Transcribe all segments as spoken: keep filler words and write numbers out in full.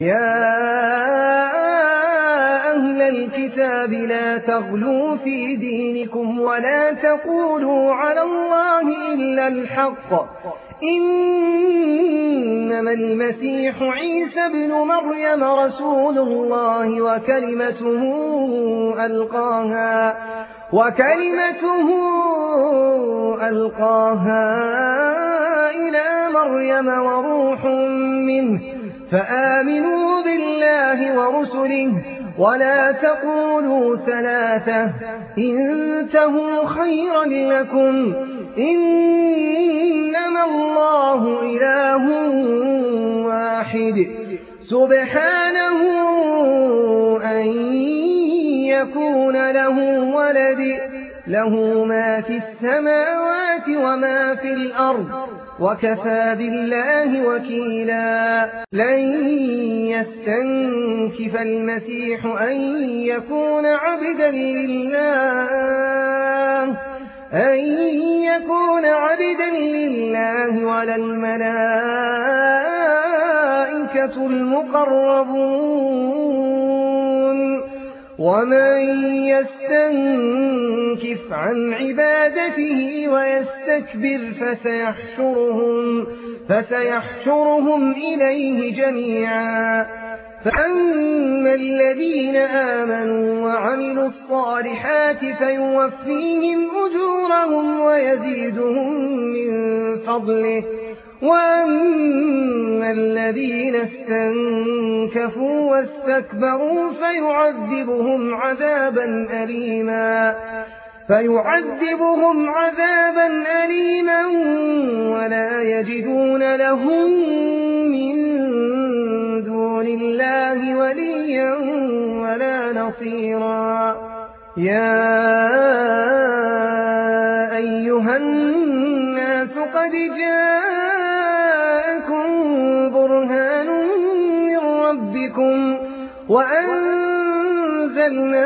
يا أهل الكتاب لا تغلوا في دينكم ولا تقولوا على الله إلا الحق إنما المسيح عيسى ابن مريم رسول الله وكلمته ألقاها وكلمته ألقاها إلى مريم وروح منه فآمنوا بالله ورسله ولا تقولوا ثلاثة انتهوا خيرا لكم إنما الله إله واحد سبحانه أن يكون له ولد له ما في السماوات وما في الأرض وكفى بالله وكيلا لن يستنكف المسيح أن يكون عبدا لله أن يكون عبدا لله ولا الملائكة المقربون ومن يستنكف عن عبادته ويستكبر فسيحشرهم, فسيحشرهم إليه جميعا فأما الذين آمنوا وعملوا الصالحات فيوفيهم أجورهم ويزيدهم من فضله وأما الذين استنكفوا واستكبروا فيعذبهم عذابا أليما فيعذبهم عذابا أليما ولا يجدون لهم من دون الله وليا ولا نصيرا يا أيها الناس قد جاءكم برهان من ربكم وأنزلنا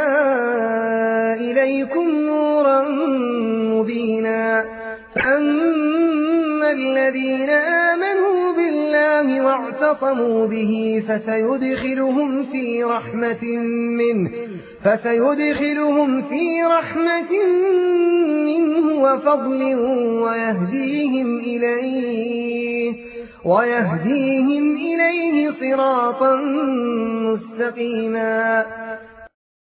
إليكم نورا مبينا فأما الذين آمنوا بالله واعتصموا به فسيدخلهم في رحمة منه فسيدخلهم في رحمة منه وفضل ويهديهم إليه ويهديهم إليه صراطا مستقيما